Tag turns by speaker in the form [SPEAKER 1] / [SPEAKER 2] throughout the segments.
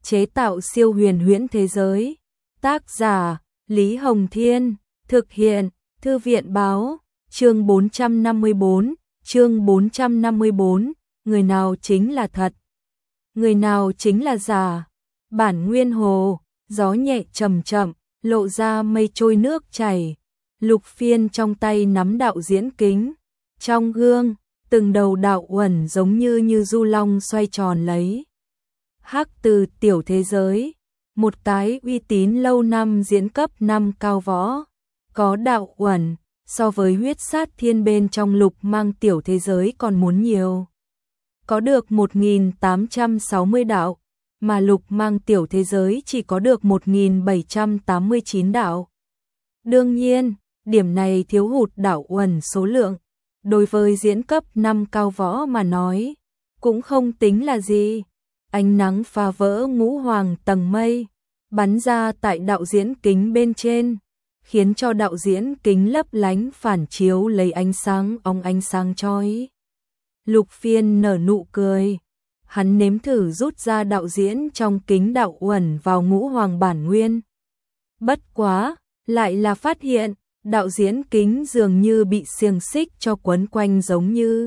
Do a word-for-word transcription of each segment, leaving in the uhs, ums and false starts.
[SPEAKER 1] chế tạo siêu huyền huyễn thế giới. Tác giả Lý Hồng Thiên, thực hiện Thư viện Báo, chương bốn trăm năm mươi bốn, chương bốn trăm năm mươi bốn, người nào chính là thật, người nào chính là giả. Bản nguyên hồ, gió nhẹ chậm chậm, lộ ra mây trôi nước chảy. Lục Phiên trong tay nắm đạo diễn kính, trong gương, từng đầu đạo uẩn giống như như du long xoay tròn lấy. Hắc Từ tiểu thế giới, một cái uy tín lâu năm diễn cấp năm cao võ, có đạo uẩn, so với huyết sát thiên bên trong Lục Mang tiểu thế giới còn muốn nhiều. Có được một nghìn tám trăm sáu mươi đạo, mà Lục Mang tiểu thế giới chỉ có được một nghìn bảy trăm tám mươi chín đạo. Đương nhiên, điểm này thiếu hụt đạo uẩn số lượng, đối với diễn cấp năm cao võ mà nói, cũng không tính là gì. Ánh nắng phá vỡ ngũ hoàng tầng mây, bắn ra tại đạo diễn kính bên trên, khiến cho đạo diễn kính lấp lánh phản chiếu lấy ánh sáng óng ánh sáng chói. Lục Phiên nở nụ cười, hắn nếm thử rút ra đạo diễn trong kính đạo uẩn vào ngũ hoàng bản nguyên. Bất quá, lại là phát hiện, đạo diễn kính dường như bị xiềng xích cho quấn quanh giống như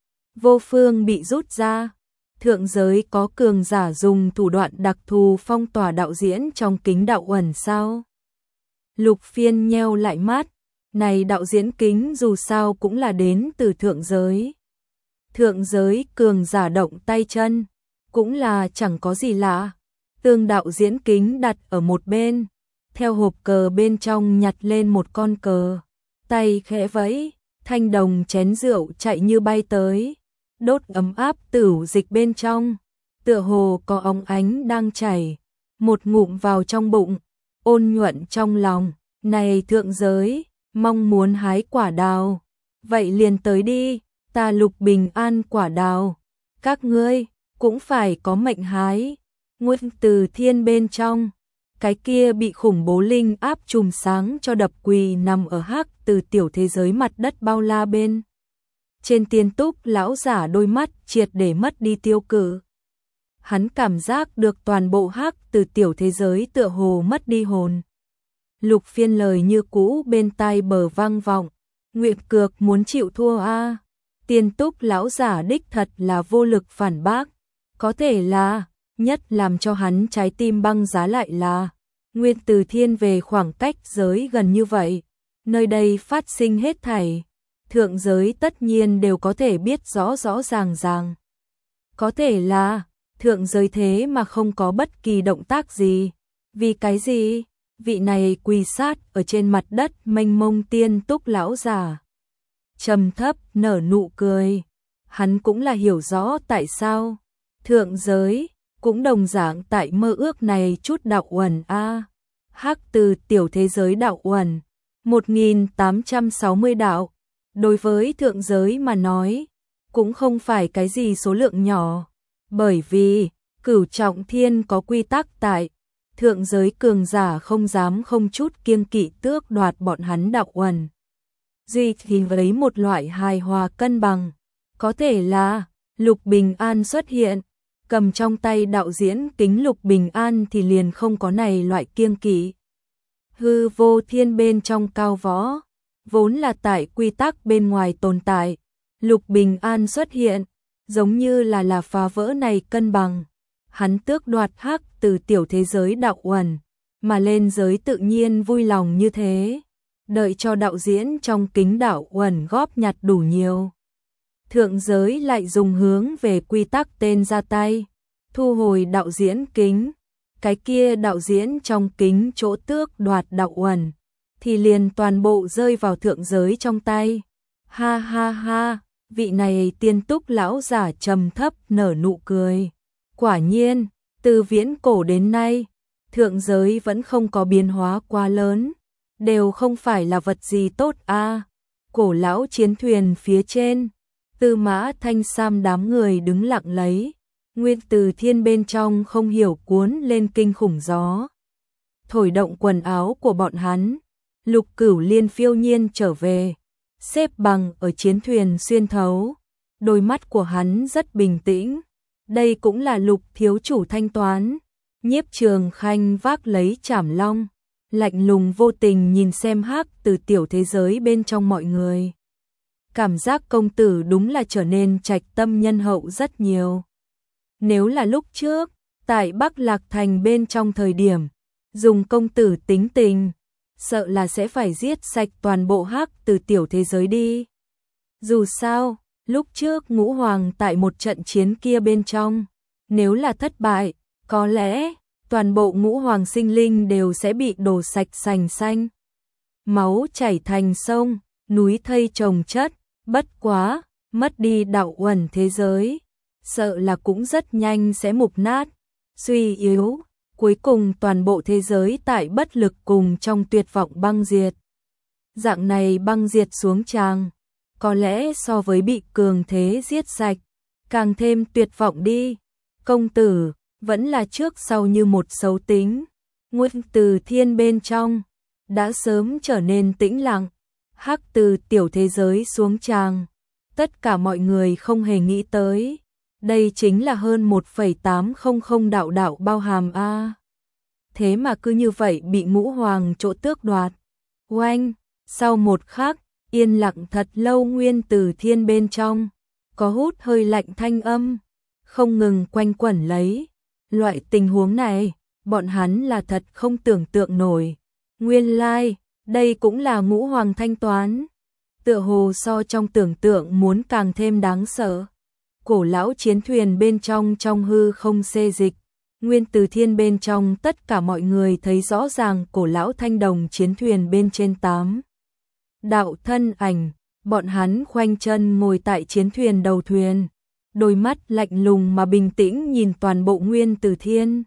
[SPEAKER 1] vô phương bị rút ra. Thượng giới có cường giả dùng thủ đoạn đặc thù phong tỏa đạo diễn trong kính đạo uẩn sao? Lục Phiên nheo lại mắt, này đạo diễn kính dù sao cũng là đến từ thượng giới. Thượng giới cường giả động tay chân, cũng là chẳng có gì lạ. Tương đạo diễn kính đặt ở một bên, theo hộp cờ bên trong nhặt lên một con cờ, tay khẽ vẫy, thanh đồng chén rượu chạy như bay tới, đốt ấm áp tửu dịch bên trong, tựa hồ có óng ánh đang chảy, một ngụm vào trong bụng, ôn nhuận trong lòng. Này thượng giới, mong muốn hái quả đào, vậy liền tới đi, ta Lục Bình An quả đào, các ngươi cũng phải có mệnh hái. Nguyên Từ Thiên bên trong, cái kia bị khủng bố linh áp chùm sáng cho đập quỳ nằm ở Hắc Từ tiểu thế giới mặt đất bao la bên. Trên Tiên Túc lão giả đôi mắt triệt để mất đi tiêu cự. Hắn cảm giác được toàn bộ Hắc Từ tiểu thế giới tựa hồ mất đi hồn. Lục Phiên lời như cũ bên tai bờ vang vọng, nguyện cược muốn chịu thua a. À. Tiên Túc lão giả đích thật là vô lực phản bác, có thể là, nhất làm cho hắn trái tim băng giá lại là, Nguyên Từ Thiên về khoảng cách giới gần như vậy, nơi đây phát sinh hết thảy, thượng giới tất nhiên đều có thể biết rõ rõ ràng ràng. Có thể là, thượng giới thế mà không có bất kỳ động tác gì, vì cái gì? Vị này quỳ sát ở trên mặt đất mênh mông Tiên Túc lão giả trầm thấp nở nụ cười, hắn cũng là hiểu rõ tại sao thượng giới cũng đồng dạng tại mơ ước này chút đạo uẩn a. À. Hắc Từ tiểu thế giới đạo uẩn một nghìn tám trăm sáu mươi đạo, đối với thượng giới mà nói cũng không phải cái gì số lượng nhỏ, bởi vì Cửu Trọng Thiên có quy tắc tại. Thượng giới cường giả không dám không chút kiêng kỵ tước đoạt bọn hắn đạo uẩn. Duy thì lấy một loại hài hòa cân bằng. Có thể là Lục Bình An xuất hiện, cầm trong tay đạo diễn kính Lục Bình An thì liền không có này loại kiêng kỵ. Hư vô thiên bên trong cao võ, vốn là tại quy tắc bên ngoài tồn tại. Lục Bình An xuất hiện, giống như là là phá vỡ này cân bằng. Hắn tước đoạt Hắc Từ tiểu thế giới đạo uẩn, mà lên giới tự nhiên vui lòng như thế, đợi cho đạo diễn trong kính đạo uẩn góp nhặt đủ nhiều. Thượng giới lại dùng hướng về quy tắc tên ra tay, thu hồi đạo diễn kính, cái kia đạo diễn trong kính chỗ tước đoạt đạo uẩn, thì liền toàn bộ rơi vào thượng giới trong tay. Ha ha ha, vị này Tiên Túc lão giả trầm thấp nở nụ cười. Quả nhiên, từ viễn cổ đến nay, thượng giới vẫn không có biến hóa quá lớn, đều không phải là vật gì tốt a. À. Cổ lão chiến thuyền phía trên, Tư Mã Thanh Sam đám người đứng lặng lấy, Nguyên Từ Thiên bên trong không hiểu cuốn lên kinh khủng gió, thổi động quần áo của bọn hắn. Lục Cửu Liên phiêu nhiên trở về, xếp bằng ở chiến thuyền xuyên thấu, đôi mắt của hắn rất bình tĩnh. Đây cũng là Lục thiếu chủ thanh toán, Nhiếp Trường Khanh vác lấy chảm long, lạnh lùng vô tình nhìn xem Hắc Từ tiểu thế giới bên trong mọi người. Cảm giác công tử đúng là trở nên trạch tâm nhân hậu rất nhiều. Nếu là lúc trước, tại Bắc Lạc Thành bên trong thời điểm, dùng công tử tính tình, sợ là sẽ phải giết sạch toàn bộ Hắc Từ tiểu thế giới đi. Dù sao, lúc trước Ngũ Hoàng tại một trận chiến kia bên trong, nếu là thất bại, có lẽ toàn bộ Ngũ Hoàng sinh linh đều sẽ bị đổ sạch sành xanh. Máu chảy thành sông, núi thây chồng chất, bất quá, mất đi đạo uẩn thế giới, sợ là cũng rất nhanh sẽ mục nát, suy yếu, cuối cùng toàn bộ thế giới tại bất lực cùng trong tuyệt vọng băng diệt. Dạng này băng diệt xuống tràng, có lẽ so với bị cường thế giết sạch, càng thêm tuyệt vọng đi. Công tử, vẫn là trước sau như một xấu tính. Nguyên Từ Thiên bên trong, đã sớm trở nên tĩnh lặng. Hắc Từ tiểu thế giới xuống tràng, tất cả mọi người không hề nghĩ tới. Đây chính là hơn một phẩy tám không không đạo đạo bao hàm A. Thế mà cứ như vậy bị Ngũ Hoàng chỗ tước đoạt. Oanh, sau một khắc, yên lặng thật lâu Nguyên Từ Thiên bên trong, có hút hơi lạnh thanh âm, không ngừng quanh quẩn lấy. Loại tình huống này, bọn hắn là thật không tưởng tượng nổi. Nguyên lai, like, đây cũng là Ngũ Hoàng thanh toán. Tựa hồ so trong tưởng tượng muốn càng thêm đáng sợ. Cổ lão chiến thuyền bên trong trong hư không xê dịch. Nguyên Từ Thiên bên trong tất cả mọi người thấy rõ ràng cổ lão thanh đồng chiến thuyền bên trên tám. Đạo thân ảnh, bọn hắn khoanh chân ngồi tại chiến thuyền đầu thuyền. Đôi mắt lạnh lùng mà bình tĩnh nhìn toàn bộ Nguyên Từ Thiên.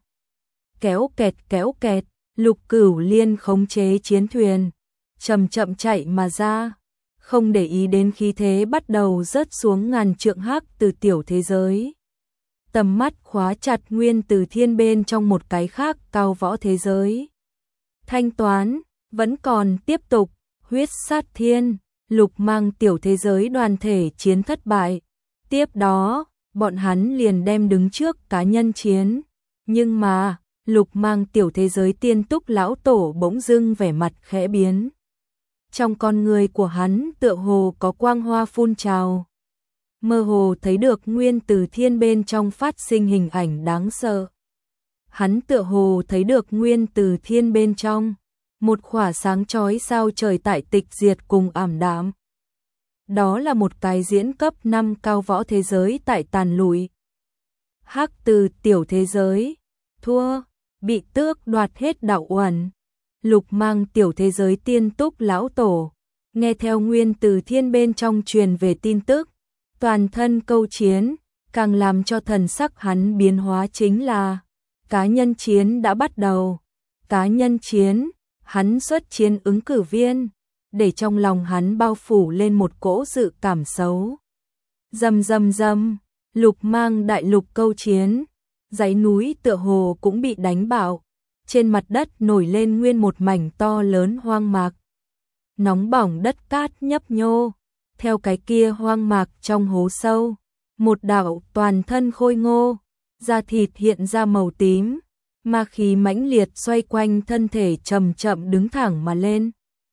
[SPEAKER 1] Kéo kẹt kéo kẹt, Lục Cửu Liên khống chế chiến thuyền, chậm chậm chạy mà ra, không để ý đến khí thế bắt đầu rớt xuống ngàn trượng Hắc Từ tiểu thế giới. Tầm mắt khóa chặt Nguyên Từ Thiên bên trong một cái khác cao võ thế giới. Thanh toán, vẫn còn tiếp tục, huyết sát thiên, Lục Mang tiểu thế giới đoàn thể chiến thất bại. Tiếp đó, bọn hắn liền đem đứng trước cá nhân chiến. Nhưng mà, Lục Mang tiểu thế giới tiên túc lão tổ bỗng dưng vẻ mặt khẽ biến. Trong con người của hắn tựa hồ có quang hoa phun trào. Mơ hồ thấy được Nguyên Từ Thiên bên trong phát sinh hình ảnh đáng sợ. Hắn tựa hồ thấy được Nguyên Từ Thiên bên trong, một khỏa sáng chói sao trời tại tịch diệt cùng ảm đạm. Đó là một cái diễn cấp năm cao võ thế giới tại tàn lụi. Hắc Từ tiểu thế giới, thua, bị tước đoạt hết đạo uẩn. Lục Mang tiểu thế giới tiên túc lão tổ, nghe theo Nguyên Từ Thiên bên trong truyền về tin tức, toàn thân câu chiến, càng làm cho thần sắc hắn biến hóa chính là cá nhân chiến đã bắt đầu. Cá nhân chiến, hắn xuất chiến ứng cử viên, để trong lòng hắn bao phủ lên một cỗ dự cảm xấu. Rầm rầm rầm, Lục Mang đại lục câu chiến, dãy núi tựa hồ cũng bị đánh bạo, trên mặt đất nổi lên nguyên một mảnh to lớn hoang mạc. Nóng bỏng đất cát nhấp nhô, theo cái kia hoang mạc trong hố sâu, một đạo toàn thân khôi ngô, da thịt hiện ra màu tím, ma khí mãnh liệt xoay quanh thân thể chậm chậm đứng thẳng mà lên.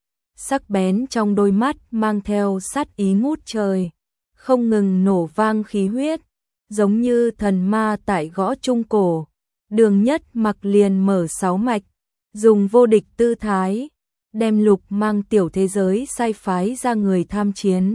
[SPEAKER 1] Sắc bén trong đôi mắt mang theo sát ý ngút trời, không ngừng nổ vang khí huyết, giống như thần ma tại gõ trung cổ. Đường Nhất Mặc liền mở sáu mạch, dùng vô địch tư thái, đem Lục Mang tiểu thế giới sai phái ra người tham chiến.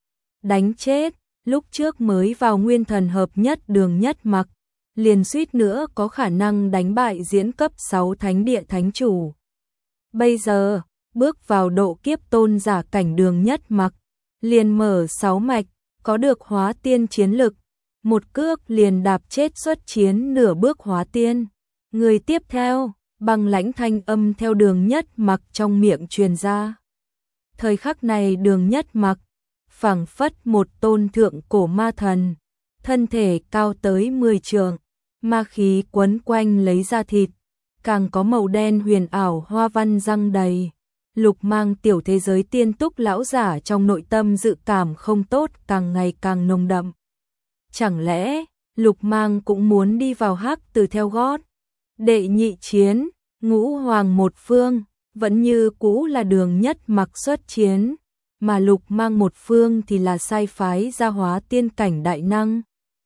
[SPEAKER 1] Đánh chết, lúc trước mới vào nguyên thần hợp nhất Đường Nhất Mặc, liền suýt nữa có khả năng đánh bại diễn cấp sáu thánh địa thánh chủ. Bây giờ, bước vào độ kiếp tôn giả cảnh Đường Nhất Mặc, liền mở sáu mạch, có được hóa tiên chiến lực, một cước liền đạp chết xuất chiến nửa bước hóa tiên. Người tiếp theo, băng lãnh thanh âm theo Đường Nhất Mặc trong miệng truyền ra. Thời khắc này Đường Nhất Mặc, phảng phất một tôn thượng cổ ma thần, thân thể cao tới mười trượng, ma khí quấn quanh lấy da thịt, càng có màu đen huyền ảo hoa văn răng đầy. Lục Mang tiểu thế giới tiên túc lão giả trong nội tâm dự cảm không tốt càng ngày càng nồng đậm. Chẳng lẽ, Lục Mang cũng muốn đi vào Hắc Từ theo gót? Đệ nhị chiến, ngũ hoàng một phương, vẫn như cũ là Đường Nhất Mặc xuất chiến, mà Lục Mang một phương thì là sai phái ra hóa tiên cảnh đại năng.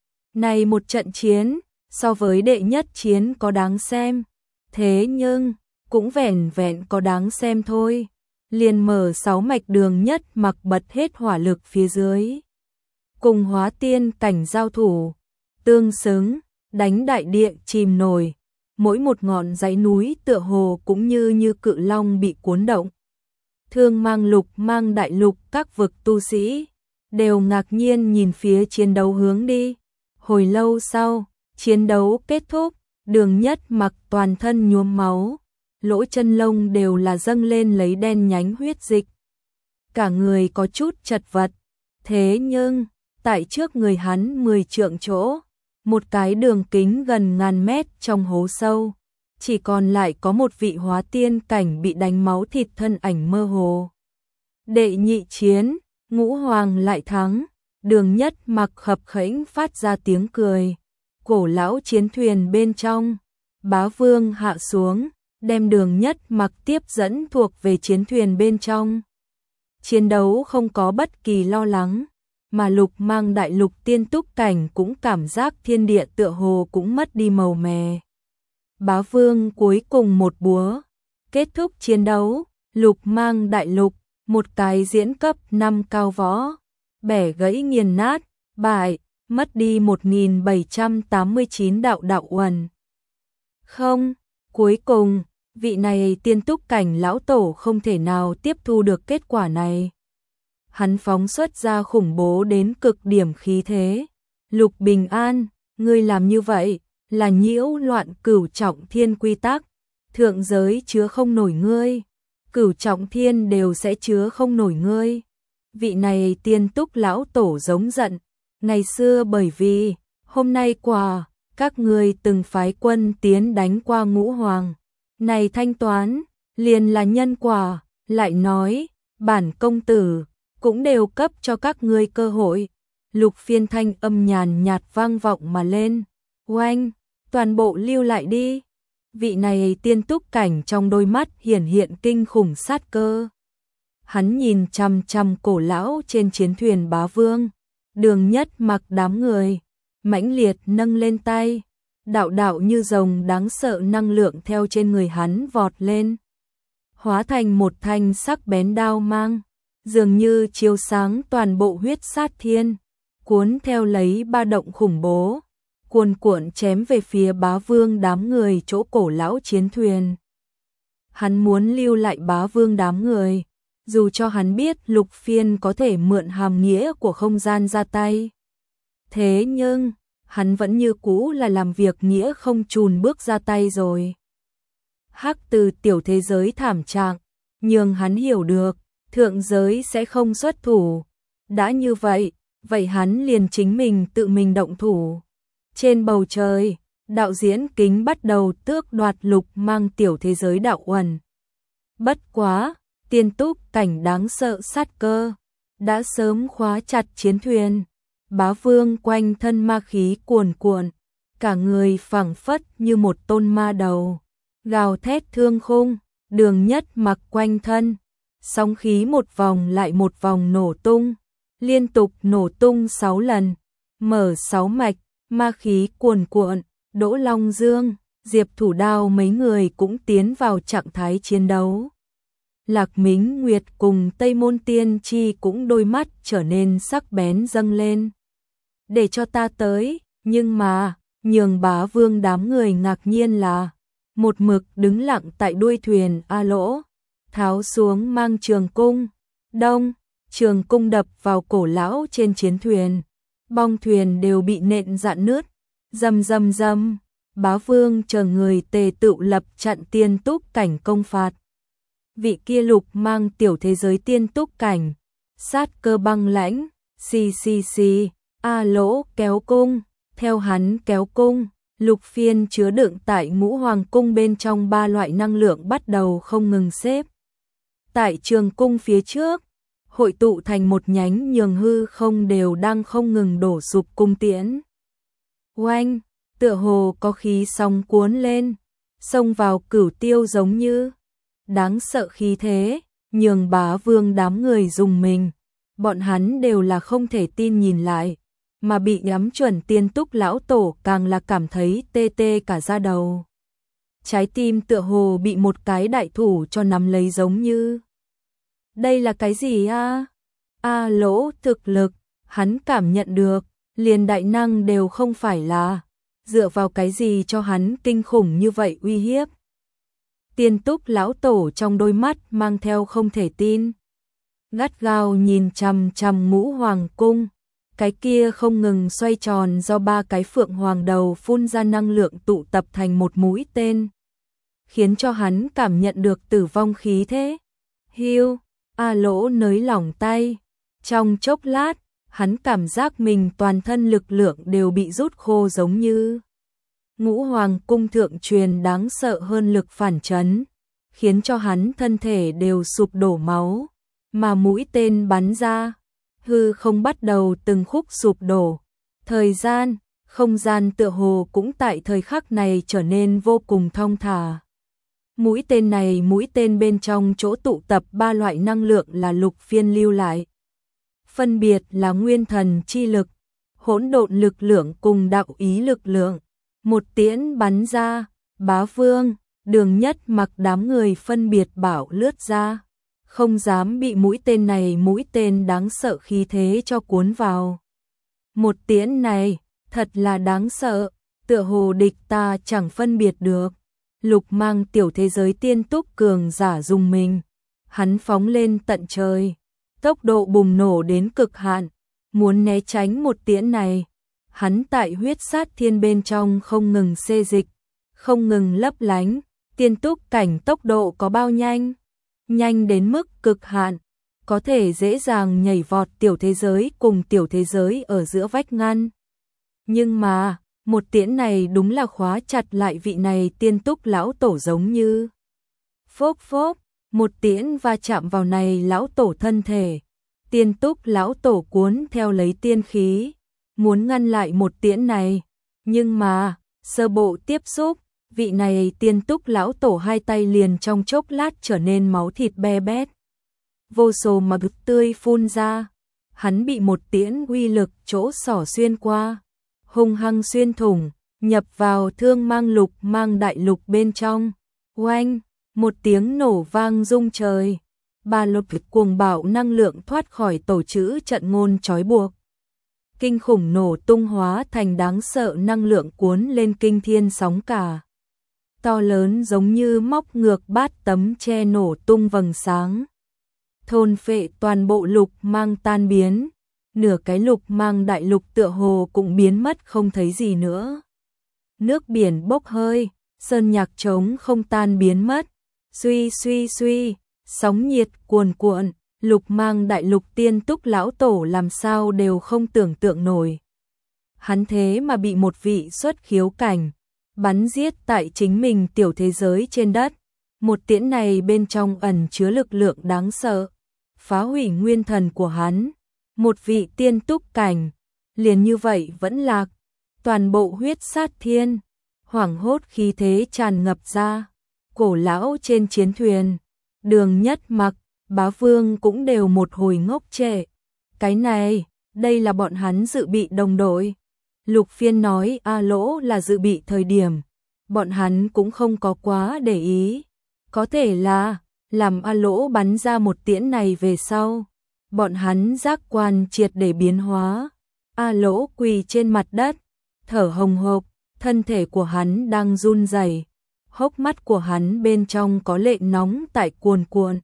[SPEAKER 1] Này một trận chiến, so với đệ nhất chiến có đáng xem, thế nhưng cũng vẻn vẹn có đáng xem thôi. Liền mở sáu mạch Đường Nhất Mặc bật hết hỏa lực phía dưới, cùng hóa tiên cảnh giao thủ, tương xứng, đánh đại địa chìm nổi, mỗi một ngọn dãy núi tựa hồ cũng như như cự long bị cuốn động. Thương Mang Lục Mang đại lục các vực tu sĩ đều ngạc nhiên nhìn phía chiến đấu hướng đi. Hồi lâu sau, chiến đấu kết thúc, Đường Nhất Mặc toàn thân nhuốm máu, lỗ chân lông đều là dâng lên lấy đen nhánh huyết dịch. Cả người có chút chật vật, thế nhưng, tại trước người hắn mười trượng chỗ, một cái đường kính gần ngàn mét trong hố sâu, chỉ còn lại có một vị hóa tiên cảnh bị đánh máu thịt thân ảnh mơ hồ. Đệ nhị chiến, ngũ hoàng lại thắng, Đường Nhất Mặc khập khễnh phát ra tiếng cười. Cổ lão chiến thuyền bên trong, Bá Vương hạ xuống, đem Đường Nhất Mặc tiếp dẫn thuộc về chiến thuyền bên trong. Chiến đấu không có bất kỳ lo lắng, mà Lục Mang đại lục tiên túc cảnh cũng cảm giác thiên địa tựa hồ cũng mất đi màu mè. Bá Vương cuối cùng một búa, kết thúc chiến đấu, Lục Mang đại lục, một cái diễn cấp năm cao võ, bẻ gãy nghiền nát, bại, mất đi một nghìn bảy trăm tám mươi chín đạo đạo uẩn. Không, cuối cùng, vị này tiên túc cảnh lão tổ không thể nào tiếp thu được kết quả này. Hắn phóng xuất ra khủng bố đến cực điểm khí thế. Lục Bình An, ngươi làm như vậy là nhiễu loạn cửu trọng thiên quy tắc, thượng giới chứa không nổi ngươi, cửu trọng thiên đều sẽ chứa không nổi ngươi. Vị này tiên túc lão tổ giống giận, ngày xưa bởi vì hôm nay quả các ngươi từng phái quân tiến đánh qua ngũ hoàng, này thanh toán liền là nhân quả, lại nói bản công tử cũng đều cấp cho các ngươi cơ hội. Lục Phiên thanh âm nhàn nhạt vang vọng mà lên, oanh, toàn bộ lưu lại đi. Vị này tiên túc cảnh trong đôi mắt hiển hiện kinh khủng sát cơ. Hắn nhìn chằm chằm cổ lão trên chiến thuyền Bá Vương, Đường Nhất Mặc đám người, mãnh liệt nâng lên tay, đạo đạo như rồng đáng sợ năng lượng theo trên người hắn vọt lên, hóa thành một thanh sắc bén đao mang, dường như chiếu sáng toàn bộ huyết sát thiên, cuốn theo lấy ba động khủng bố, cuồn cuộn chém về phía Bá Vương đám người chỗ cổ lão chiến thuyền. Hắn muốn lưu lại Bá Vương đám người, dù cho hắn biết Lục Phiên có thể mượn hàm nghĩa của không gian ra tay. Thế nhưng, hắn vẫn như cũ là làm việc nghĩa không chùn bước ra tay rồi. Hắc từ tiểu thế giới thảm trạng, nhưng hắn hiểu được, thượng giới sẽ không xuất thủ. Đã như vậy, vậy hắn liền chính mình tự mình động thủ. Trên bầu trời, đạo diễn kính bắt đầu tước đoạt Lục Mang tiểu thế giới đạo uẩn. Bất quá, tiên túc cảnh đáng sợ sát cơ, đã sớm khóa chặt chiến thuyền. Bá Vương quanh thân ma khí cuồn cuộn, cả người phảng phất như một tôn ma đầu, gào thét thương khung. Đường Nhất Mặc quanh thân, sóng khí một vòng lại một vòng nổ tung, liên tục nổ tung sáu lần, mở sáu mạch, ma khí cuồn cuộn. Đỗ Long Dương, Diệp Thủ Đao mấy người cũng tiến vào trạng thái chiến đấu. Lạc Mính Nguyệt cùng Tây Môn Tiên Chi cũng đôi mắt trở nên sắc bén dâng lên. Để cho ta tới, nhưng mà, nhường Bá Vương đám người ngạc nhiên là, một mực đứng lặng tại đuôi thuyền A Lỗ, tháo xuống mang trường cung, đông, trường cung đập vào cổ lão trên chiến thuyền, bong thuyền đều bị nện rạn nứt, rầm rầm rầm. Bá Vương chờ người tề tựu lập chặn tiên túc cảnh công phạt. Vị kia Lục Mang tiểu thế giới tiên túc cảnh, sát cơ băng lãnh, xì xì xì, A Lỗ kéo cung, theo hắn kéo cung, Lục Phiên chứa đựng tại ngũ hoàng cung bên trong ba loại năng lượng bắt đầu không ngừng xếp. Tại trường cung phía trước, hội tụ thành một nhánh nhường hư không đều đang không ngừng đổ sụp cung tiễn. Oanh, tựa hồ có khí sóng cuốn lên, xông vào cửu tiêu giống như đáng sợ khí thế, nhường Bá Vương đám người dùng mình. Bọn hắn đều là không thể tin nhìn lại, mà bị nhắm chuẩn Tiên Túc lão tổ càng là cảm thấy tê tê cả da đầu. Trái tim tựa hồ bị một cái đại thủ cho nắm lấy giống như. Đây là cái gì a? A Lỗ thực lực, hắn cảm nhận được, liền đại năng đều không phải là, dựa vào cái gì cho hắn kinh khủng như vậy uy hiếp. Tiên Túc lão tổ trong đôi mắt mang theo không thể tin. Gắt gao nhìn chằm chằm Ngũ Hoàng cung, cái kia không ngừng xoay tròn do ba cái phượng hoàng đầu phun ra năng lượng tụ tập thành một mũi tên, khiến cho hắn cảm nhận được tử vong khí thế. Hiu, A Lỗ nới lỏng tay, trong chốc lát, hắn cảm giác mình toàn thân lực lượng đều bị rút khô giống như. Ngũ Hoàng cung thượng truyền đáng sợ hơn lực phản chấn, khiến cho hắn thân thể đều sụp đổ máu, mà mũi tên bắn ra, hư không bắt đầu từng khúc sụp đổ. Thời gian, không gian tựa hồ cũng tại thời khắc này trở nên vô cùng thong thả. Mũi tên này mũi tên bên trong chỗ tụ tập ba loại năng lượng là Lục Phiên lưu lại. Phân biệt là nguyên thần chi lực, hỗn độn lực lượng cùng đạo ý lực lượng. Một tiễn bắn ra, Bá Vương, Đường Nhất Mặc đám người phân biệt bảo lướt ra, không dám bị mũi tên này mũi tên đáng sợ khí thế cho cuốn vào. Một tiễn này, thật là đáng sợ, tựa hồ địch ta chẳng phân biệt được. Lục Mang tiểu thế giới Tiên Túc cường giả dùng mình, hắn phóng lên tận trời, tốc độ bùng nổ đến cực hạn, muốn né tránh một tiễn này. Hắn tại huyết sát thiên bên trong không ngừng xê dịch, không ngừng lấp lánh, Tiên Túc cảnh tốc độ có bao nhanh? Nhanh đến mức cực hạn, có thể dễ dàng nhảy vọt tiểu thế giới cùng tiểu thế giới ở giữa vách ngăn. Nhưng mà, một tiễn này đúng là khóa chặt lại vị này Tiên Túc lão tổ giống như. Phốc phốc, một tiễn va chạm vào này lão tổ thân thể, Tiên Túc lão tổ cuốn theo lấy tiên khí, muốn ngăn lại một tiễn này, nhưng mà, sơ bộ tiếp xúc, vị này Tiên Túc lão tổ hai tay liền trong chốc lát trở nên máu thịt be bét. Vô số mà bực tươi phun ra, hắn bị một tiễn uy lực chỗ xỏ xuyên qua, hung hăng xuyên thủng, nhập vào Thương Mang Lục Mang đại lục bên trong. Oanh, một tiếng nổ vang rung trời, ba lục cuồng bạo năng lượng thoát khỏi tổ chữ trận ngôn trói buộc. Kinh khủng nổ tung hóa thành đáng sợ năng lượng cuốn lên kinh thiên sóng cả. To lớn giống như móc ngược bát tấm che nổ tung vầng sáng. Thôn phệ toàn bộ Lục Mang tan biến, nửa cái Lục Mang đại lục tựa hồ cũng biến mất không thấy gì nữa. Nước biển bốc hơi, sơn nhạc trống không tan biến mất, suy suy suy, sóng nhiệt cuồn cuộn, Lục Mang đại lục Tiên Túc lão tổ làm sao đều không tưởng tượng nổi. Hắn thế mà bị một vị xuất khiếu cảnh bắn giết tại chính mình tiểu thế giới trên đất. Một tiễn này bên trong ẩn chứa lực lượng đáng sợ, phá hủy nguyên thần của hắn. Một vị Tiên Túc cảnh, liền như vậy vẫn lạc, toàn bộ huyết sát thiên, hoảng hốt khí thế tràn ngập ra. Cổ lão trên chiến thuyền, Đường Nhất Mặc, Bá Vương cũng đều một hồi ngốc trệ. Cái này, đây là bọn hắn dự bị đồng đội. Lục Phiên nói A Lỗ là dự bị thời điểm, bọn hắn cũng không có quá để ý. Có thể là, làm A Lỗ bắn ra một tiễn này về sau, bọn hắn giác quan triệt để biến hóa. A Lỗ quỳ trên mặt đất, thở hồng hộc, thân thể của hắn đang run rẩy, hốc mắt của hắn bên trong có lệ nóng tại cuồn cuộn.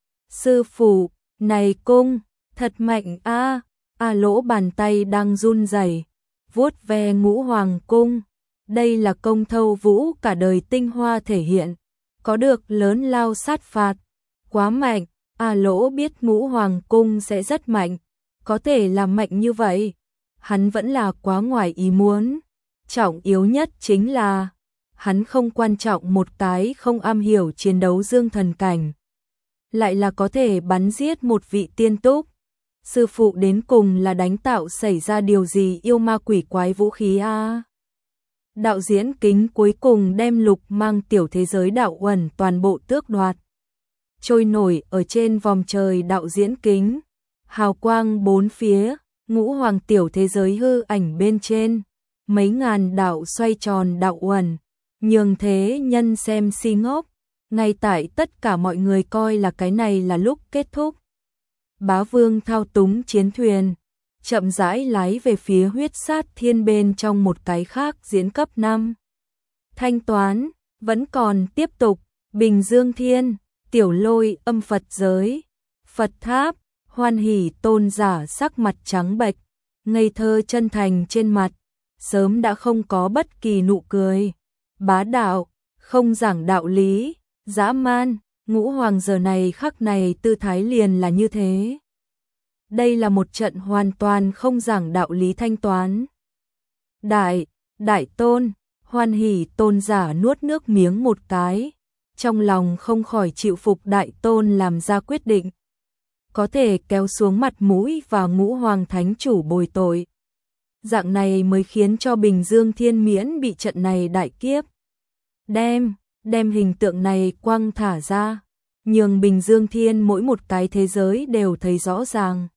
[SPEAKER 1] Sư phụ, này cung, thật mạnh a. A Lỗ bàn tay đang run rẩy, vuốt ve Ngũ Hoàng cung. Đây là công thâu vũ cả đời tinh hoa thể hiện, có được lớn lao sát phạt, quá mạnh. A Lỗ biết Ngũ Hoàng cung sẽ rất mạnh, có thể làm mạnh như vậy, hắn vẫn là quá ngoài ý muốn. Trọng yếu nhất chính là, hắn không quan trọng một cái không am hiểu chiến đấu dương thần cảnh, lại là có thể bắn giết một vị tiên túc. Sư phụ đến cùng là đánh tạo xảy ra điều gì yêu ma quỷ quái vũ khí a? Đạo diễn Kính cuối cùng đem lục mang tiểu thế giới đạo uẩn toàn bộ tước đoạt. Trôi nổi ở trên vòm trời đạo diễn Kính, hào quang bốn phía, ngũ hoàng tiểu thế giới hư ảnh bên trên, mấy ngàn đạo xoay tròn đạo uẩn, nhường thế nhân xem si ngốc. Ngay tại tất cả mọi người coi là cái này là lúc kết thúc. Bá Vương thao túng chiến thuyền, chậm rãi lái về phía huyết sát thiên bên trong một cái khác diễn cấp năm. Thanh toán, vẫn còn tiếp tục, Bình Dương Thiên, Tiểu Lôi âm Phật giới, Phật tháp, Hoan Hỷ tôn giả sắc mặt trắng bệch, ngây thơ chân thành trên mặt, sớm đã không có bất kỳ nụ cười. Bá đạo, không giảng đạo lý, dã man, ngũ hoàng giờ này khắc này tư thái liền là như thế. Đây là một trận hoàn toàn không giảng đạo lý thanh toán. Đại, đại tôn, Hoan Hỷ tôn giả nuốt nước miếng một cái, trong lòng không khỏi chịu phục đại tôn làm ra quyết định. Có thể kéo xuống mặt mũi và ngũ hoàng thánh chủ bồi tội. Dạng này mới khiến cho Bình Dương Thiên miễn bị trận này đại kiếp. Đem, đem hình tượng này quăng thả ra, nhường Bình Dương Thiên mỗi một cái thế giới đều thấy rõ ràng.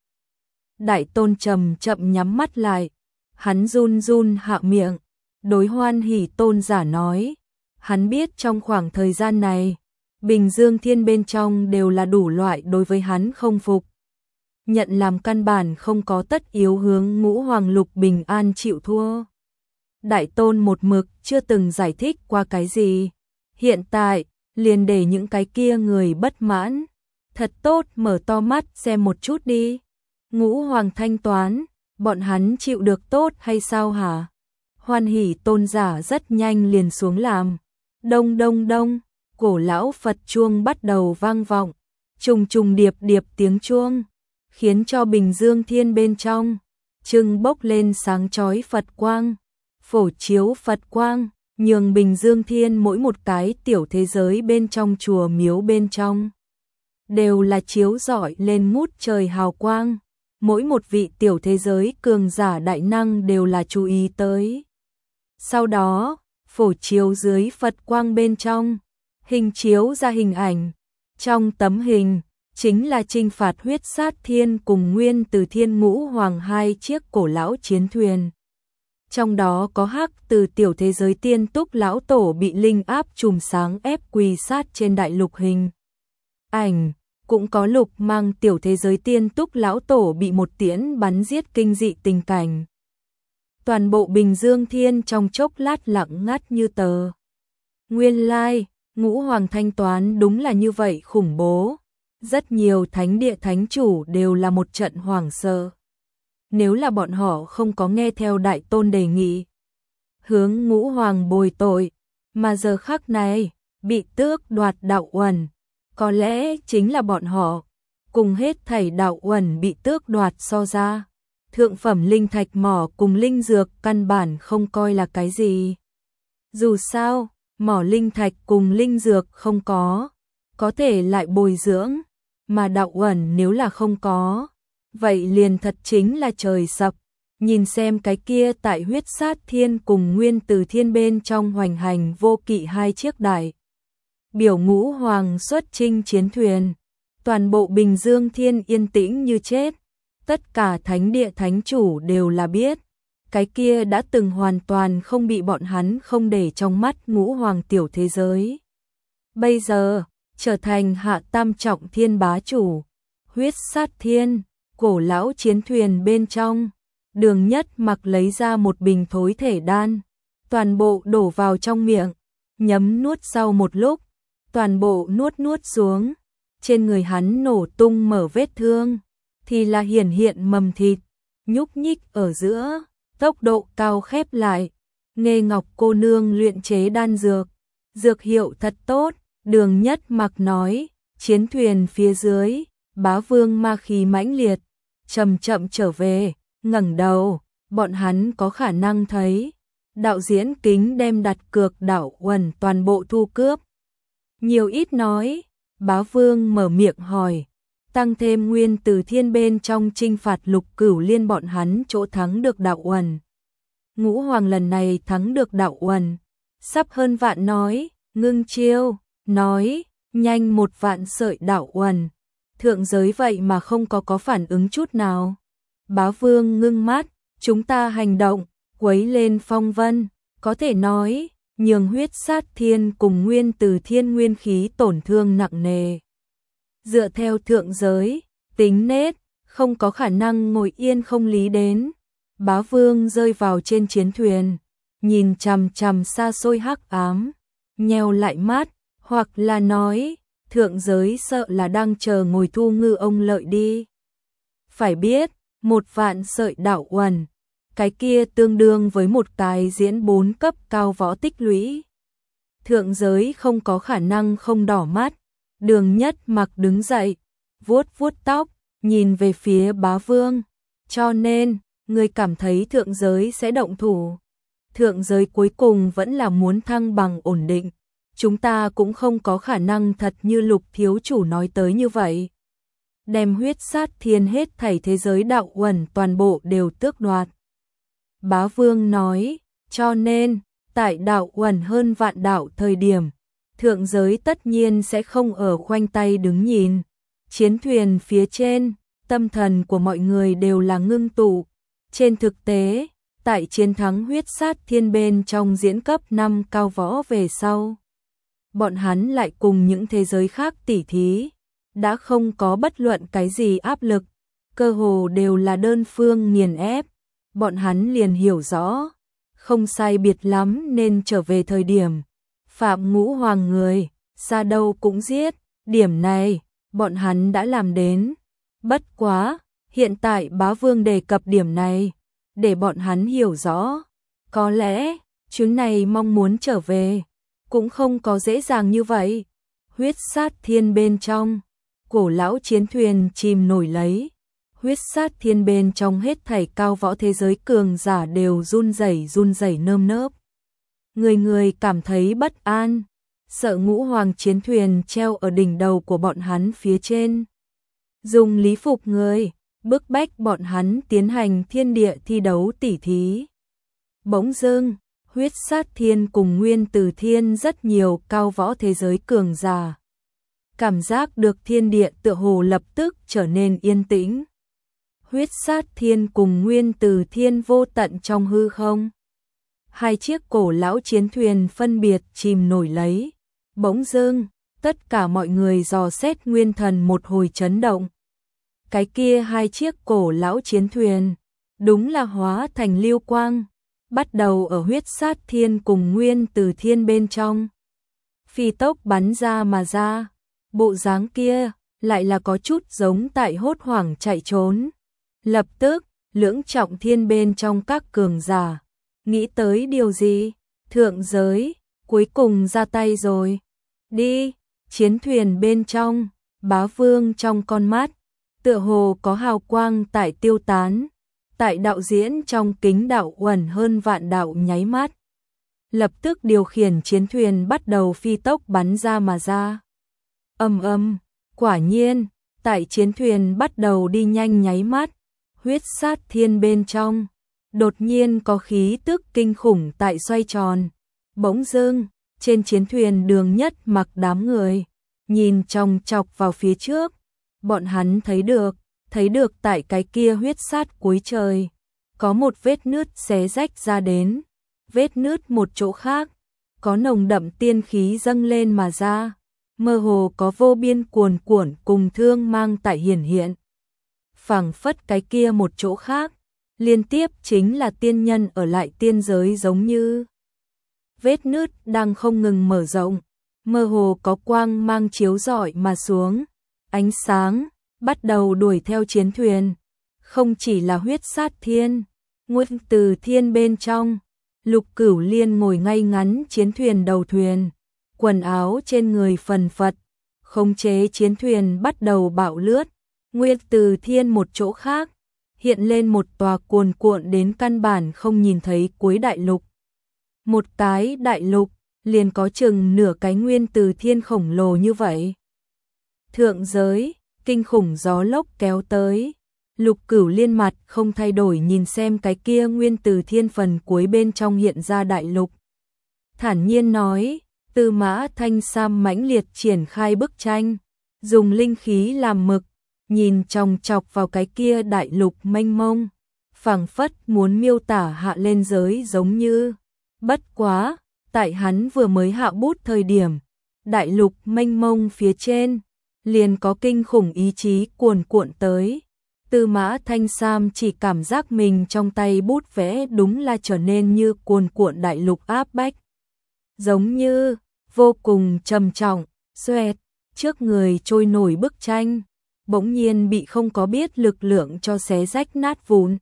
[SPEAKER 1] Đại tôn trầm chậm nhắm mắt lại, hắn run run hạ miệng, đối Hoan Hỷ tôn giả nói, hắn biết trong khoảng thời gian này, Bình Dương Thiên bên trong đều là đủ loại đối với hắn không phục. Nhận làm căn bản không có tất yếu hướng ngũ hoàng lục bình an chịu thua. Đại tôn một mực chưa từng giải thích qua cái gì. Hiện tại, liền để những cái kia người bất mãn. Thật tốt mở to mắt xem một chút đi. Ngũ hoàng thanh toán, bọn hắn chịu được tốt hay sao hả? Hoan Hỷ tôn giả rất nhanh liền xuống làm. Đông đông đông, cổ lão Phật chuông bắt đầu vang vọng. Trùng trùng điệp điệp tiếng chuông, khiến cho Bình Dương Thiên bên trong trưng bốc lên sáng chói Phật quang, phổ chiếu Phật quang, nhường Bình Dương Thiên mỗi một cái tiểu thế giới bên trong chùa miếu bên trong đều là chiếu rọi lên ngút trời hào quang. Mỗi một vị tiểu thế giới cường giả đại năng đều là chú ý tới. Sau đó, phổ chiếu dưới Phật quang bên trong, hình chiếu ra hình ảnh. Trong tấm hình, chính là chinh phạt huyết sát thiên cùng nguyên từ thiên ngũ hoàng hai chiếc cổ lão chiến thuyền. Trong đó có hắc từ tiểu thế giới tiên túc lão tổ bị linh áp chùm sáng ép quỳ sát trên đại lục hình ảnh. Cũng có lục mang tiểu thế giới tiên túc lão tổ bị một tiễn bắn giết kinh dị tình cảnh. Toàn bộ Bình Dương Thiên trong chốc lát lặng ngắt như tờ. Nguyên lai, like, ngũ hoàng thanh toán đúng là như vậy khủng bố. Rất nhiều thánh địa thánh chủ đều là một trận hoảng sợ. Nếu là bọn họ không có nghe theo đại tôn đề nghị, hướng ngũ hoàng bồi tội, mà giờ khắc này, bị tước đoạt đạo uẩn, có lẽ chính là bọn họ, cùng hết thảy đạo uẩn bị tước đoạt so ra. Thượng phẩm linh thạch mỏ cùng linh dược căn bản không coi là cái gì. Dù sao, mỏ linh thạch cùng linh dược không có, có thể lại bồi dưỡng, mà đạo uẩn nếu là không có, vậy liền thật chính là trời sập. Nhìn xem cái kia tại huyết sát thiên cùng nguyên từ thiên bên trong hoành hành vô kỵ hai chiếc đại biểu ngũ hoàng xuất chinh chiến thuyền, toàn bộ Bình Dương Thiên yên tĩnh như chết. Tất cả thánh địa thánh chủ đều là biết, cái kia đã từng hoàn toàn không bị bọn hắn không để trong mắt ngũ hoàng tiểu thế giới. Bây giờ, trở thành hạ tam trọng thiên bá chủ, huyết sát thiên, cổ lão chiến thuyền bên trong, Đường Nhất Mặc lấy ra một bình thối thể đan, toàn bộ đổ vào trong miệng, nhấm nuốt sau một lúc, toàn bộ nuốt nuốt xuống, trên người hắn nổ tung mở vết thương, thì là hiển hiện mầm thịt, nhúc nhích ở giữa, tốc độ cao khép lại. Nghê Ngọc cô nương luyện chế đan dược, dược hiệu thật tốt, Đường Nhất Mặc nói. Chiến thuyền phía dưới, Bá Vương ma khí mãnh liệt, chậm chậm trở về, ngẩng đầu, bọn hắn có khả năng thấy đạo diễn Kính đem đặt cược đạo uẩn toàn bộ thu cướp. Nhiều ít nói, Bá Vương mở miệng hỏi, tăng thêm nguyên từ thiên bên trong chinh phạt lục cửu liên bọn hắn chỗ thắng được đạo uẩn. Ngũ Hoàng lần này thắng được Đạo Uẩn, sắp hơn vạn nói, ngưng chiêu, nói, nhanh một vạn sợi Đạo Uẩn. Thượng giới vậy mà không có có phản ứng chút nào. Bá Vương ngưng mắt, chúng ta hành động, quấy lên phong vân, có thể nói, nhường Huyết Sát Thiên cùng Nguyên Từ Thiên nguyên khí tổn thương nặng nề. Dựa theo thượng giới, tính nết, không có khả năng ngồi yên không lý đến. Bá Vương rơi vào trên chiến thuyền, nhìn chằm chằm xa xôi hắc ám, nheo lại mắt, hoặc là nói, thượng giới sợ là đang chờ ngồi thu ngư ông lợi đi. Phải biết, một vạn sợi Đạo Uẩn, cái kia tương đương với một tài diễn bốn cấp cao võ tích lũy. Thượng giới không có khả năng không đỏ mắt. Đường Nhất Mặc đứng dậy, vuốt vuốt tóc, nhìn về phía Bá Vương. Cho nên, người cảm thấy thượng giới sẽ động thủ. Thượng giới cuối cùng vẫn là muốn thăng bằng ổn định. Chúng ta cũng không có khả năng thật như Lục thiếu chủ nói tới như vậy. Đem Huyết Sát Thiên hết thảy thế giới Đạo Uẩn toàn bộ đều tước đoạt. Bá Vương nói, cho nên, tại Đạo Uẩn hơn vạn đạo thời điểm, thượng giới tất nhiên sẽ không ở khoanh tay đứng nhìn. Chiến thuyền phía trên, tâm thần của mọi người đều là ngưng tụ. Trên thực tế, tại chiến thắng Huyết Sát Thiên bên trong diễn cấp năm cao võ về sau, bọn hắn lại cùng những thế giới khác tỉ thí, đã không có bất luận cái gì áp lực, cơ hồ đều là đơn phương nghiền ép. Bọn hắn liền hiểu rõ, không sai biệt lắm nên trở về thời điểm Phạm Ngũ Hoàng người, xa đâu cũng giết, điểm này, bọn hắn đã làm đến. Bất quá, hiện tại Bá Vương đề cập điểm này, để bọn hắn hiểu rõ, có lẽ, chuyến này mong muốn trở về, cũng không có dễ dàng như vậy. Huyết Sát Thiên bên trong, cổ lão chiến thuyền chìm nổi lấy. Huyết Sát Thiên bên trong hết thảy cao võ thế giới cường giả đều run rẩy run rẩy nơm nớp. Người người cảm thấy bất an, sợ Ngũ Hoàng chiến thuyền treo ở đỉnh đầu của bọn hắn phía trên. Dùng lý phục người, bức bách bọn hắn tiến hành thiên địa thi đấu tỉ thí. Bỗng dưng, Huyết Sát Thiên cùng Nguyên Từ Thiên rất nhiều cao võ thế giới cường giả. Cảm giác được thiên địa tựa hồ lập tức trở nên yên tĩnh. Huyết Sát Thiên cùng Nguyên Từ Thiên vô tận trong hư không. Hai chiếc cổ lão chiến thuyền phân biệt chìm nổi lấy. Bỗng dưng, tất cả mọi người dò xét nguyên thần một hồi chấn động. Cái kia hai chiếc cổ lão chiến thuyền, đúng là hóa thành lưu quang, bắt đầu ở Huyết Sát Thiên cùng Nguyên Từ Thiên bên trong. Phi tốc bắn ra mà ra, bộ dáng kia lại là có chút giống tại hốt hoảng chạy trốn. Lập tức, lưỡng trọng thiên bên trong các cường giả, nghĩ tới điều gì? Thượng giới, cuối cùng ra tay rồi. Đi, chiến thuyền bên trong, Bá Vương trong con mắt, tựa hồ có hào quang tại tiêu tán, tại đạo diễn trong kính Đạo Uẩn hơn vạn đạo nháy mắt. Lập tức điều khiển chiến thuyền bắt đầu phi tốc bắn ra mà ra. Ầm ầm, quả nhiên, tại chiến thuyền bắt đầu đi nhanh nháy mắt, Huyết Sát Thiên bên trong, đột nhiên có khí tức kinh khủng tại xoay tròn. Bỗng dưng, trên chiến thuyền Đường Nhất Mặc đám người, nhìn chòng chọc vào phía trước, bọn hắn thấy được, thấy được tại cái kia huyết sát cuối trời, có một vết nứt xé rách ra đến, vết nứt một chỗ khác, có nồng đậm tiên khí dâng lên mà ra, mơ hồ có vô biên cuồn cuộn cùng thương mang tại hiển hiện. Phảng phất cái kia một chỗ khác, liên tiếp chính là tiên nhân ở lại tiên giới giống như. Vết nứt đang không ngừng mở rộng, mơ hồ có quang mang chiếu rọi mà xuống, ánh sáng bắt đầu đuổi theo chiến thuyền, không chỉ là Huyết Sát Thiên, Nguyên Từ Thiên bên trong, Lục Cửu Liên ngồi ngay ngắn chiến thuyền đầu thuyền, quần áo trên người phần phật, khống chế chiến thuyền bắt đầu bạo lướt. Nguyên Từ Thiên một chỗ khác, hiện lên một tòa cuồn cuộn đến căn bản không nhìn thấy cuối đại lục. Một cái đại lục, liền có chừng nửa cái Nguyên Từ Thiên khổng lồ như vậy. Thượng giới, kinh khủng gió lốc kéo tới, Lục Cửu Liên mặt không thay đổi nhìn xem cái kia nguyên từ thiên phần cuối bên trong hiện ra đại lục. Thản nhiên nói, Tư Mã Thanh Sam mãnh liệt triển khai bức tranh, dùng linh khí làm mực, nhìn chòng chọc vào cái kia đại lục mênh mông, phảng phất muốn miêu tả hạ lên giới giống như. Bất quá, tại hắn vừa mới hạ bút thời điểm, đại lục mênh mông phía trên, liền có kinh khủng ý chí cuồn cuộn tới. Tư Mã Thanh Sam chỉ cảm giác mình trong tay bút vẽ đúng là trở nên như cuồn cuộn đại lục áp bách. Giống như, vô cùng trầm trọng, xoẹt, trước người trôi nổi bức tranh, bỗng nhiên bị không có biết lực lượng cho xé rách nát vụn.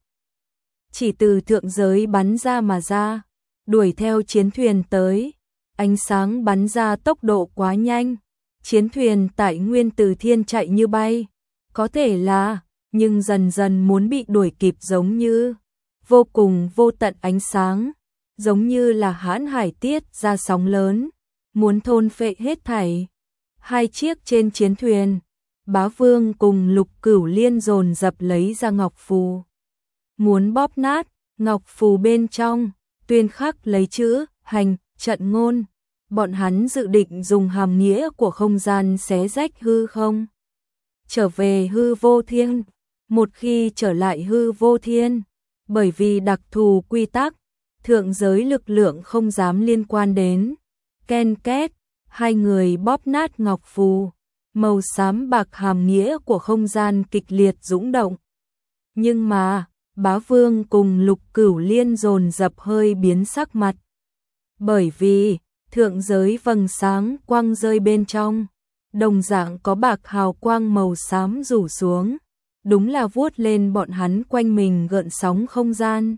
[SPEAKER 1] Chỉ từ thượng giới bắn ra mà ra, đuổi theo chiến thuyền tới, ánh sáng bắn ra tốc độ quá nhanh, chiến thuyền tại nguyên từ thiên chạy như bay, có thể là, nhưng dần dần muốn bị đuổi kịp giống như, vô cùng vô tận ánh sáng, giống như là hãn hải tiết ra sóng lớn, muốn thôn phệ hết thảy. Hai chiếc trên chiến thuyền, Bá Vương cùng Lục Cửu Liên dồn dập lấy ra ngọc phù. Muốn bóp nát, ngọc phù bên trong, tuyên khắc lấy chữ, hành, trận ngôn. Bọn hắn dự định dùng hàm nghĩa của không gian xé rách hư không. Trở về hư vô thiên, một khi trở lại hư vô thiên, bởi vì đặc thù quy tắc, thượng giới lực lượng không dám liên quan đến. Ken két, hai người bóp nát ngọc phù, màu xám bạc hàm nghĩa của không gian kịch liệt dũng động. Nhưng mà, Bá Vương cùng Lục Cửu Liên dồn dập hơi biến sắc mặt. Bởi vì, thượng giới vầng sáng quang rơi bên trong, đồng dạng có bạc hào quang màu xám rủ xuống, đúng là vuốt lên bọn hắn quanh mình gợn sóng không gian.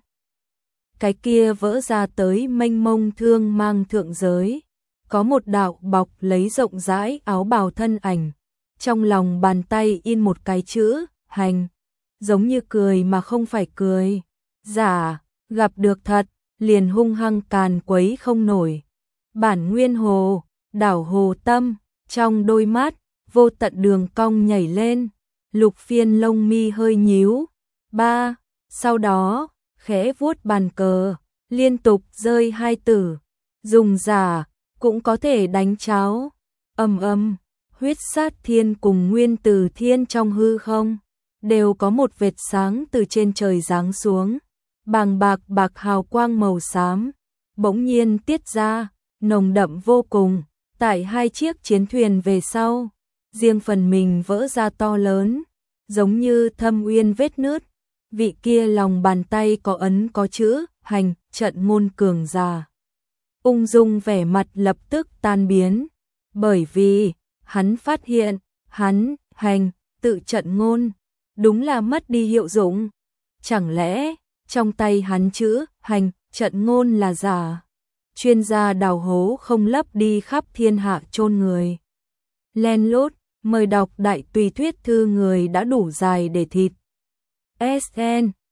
[SPEAKER 1] Cái kia vỡ ra tới mênh mông thương mang thượng giới, có một đạo bọc lấy rộng rãi áo bào thân ảnh, trong lòng bàn tay in một cái chữ, hành, giống như cười mà không phải cười, giả, gặp được thật, liền hung hăng càn quấy không nổi. Bản nguyên hồ, đảo hồ tâm, trong đôi mắt, vô tận đường cong nhảy lên, Lục Phiên lông mi hơi nhíu. Ba, sau đó, khẽ vuốt bàn cờ, liên tục rơi hai tử, dùng giả, cũng có thể đánh cháo. Ầm ầm, huyết sát thiên cùng nguyên từ thiên trong hư không, đều có một vệt sáng từ trên trời giáng xuống, bàng bạc bạc hào quang màu xám, bỗng nhiên tiết ra, nồng đậm vô cùng, tại hai chiếc chiến thuyền về sau, riêng phần mình vỡ ra to lớn, giống như thâm uyên vết nứt. Vị kia lòng bàn tay có ấn có chữ, hành, trận ngôn cường giả. Ung dung vẻ mặt lập tức tan biến, bởi vì, hắn phát hiện, hắn, hành, tự trận ngôn, đúng là mất đi hiệu dụng. Chẳng lẽ, trong tay hắn chữ, hành, trận ngôn là giả? Chuyên gia đào hố không lấp đi khắp thiên hạ chôn người. Len lút, mời đọc đại tùy thuyết thư người đã đủ dài để thịt. ét en